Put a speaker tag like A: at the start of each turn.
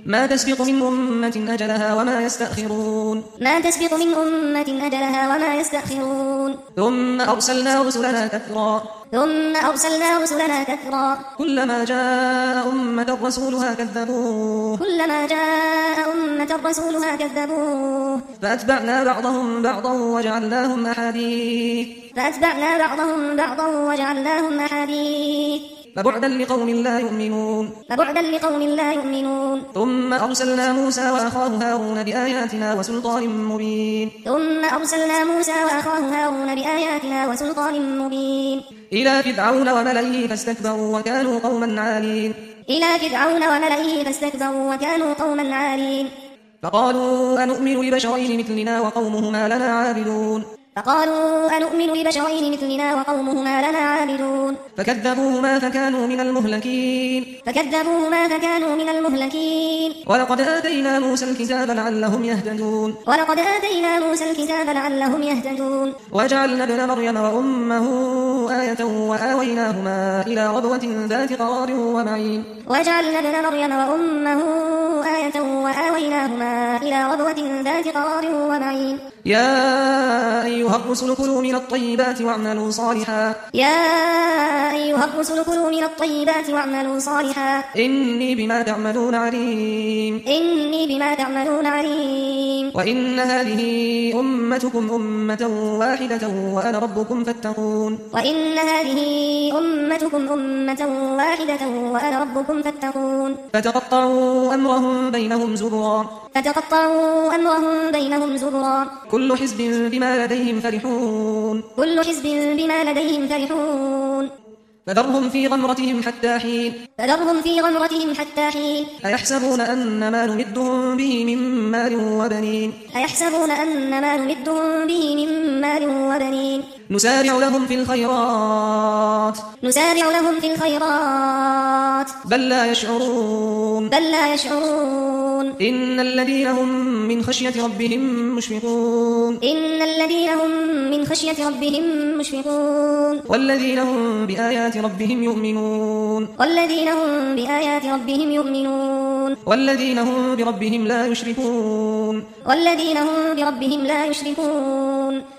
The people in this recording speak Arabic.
A: ما تسبق من أمة أجلها وما يستأخرون
B: ما تسبق من أمة أجلها وما يستأخرون
A: ثم أرسلنا رسلنا كثرا كلما جاء أمة رسولها كذبوه فأتبعنا بعضهم بعضا وجعلناهم أحاديث فبعدا لقوم لا يؤمنون ثم أرسلنا موسى وأخاه هارون بآياتنا وسلطان مبين إلى فرعون وملئه فاستكبروا وكانوا قوما عالين فقالوا أنؤمن لبشرين مثلنا وقومهما لنا عابدون فكذبوهما فكانوا من المهلكين ولقد آتينا موسى الكتاب لعلهم يهتدون وجعلنا ابن مريم وأمه آية وآويناهما إلى ربوة ذات قرار ومعين يا أيها الرسل كلوا من الطيبات واعملوا صالحا إني بما تعملون عليم وإن هذه أمتكم أمة واحدة وأنا ربكم فاتقون فتقطعوا أمرهم بينهم زبرا كل حزب بما لديهم فرحون فذرهم في غمرتهم حتى حين أيحسبون أن ما نمدهم به من مال وبنين نسارع لهم في الخيرات بل لا يشعرون إن الذين هم من خشية ربهم مشفقون والذين هم بآيات ربهم يؤمنون والذين هم بربهم لا يشركون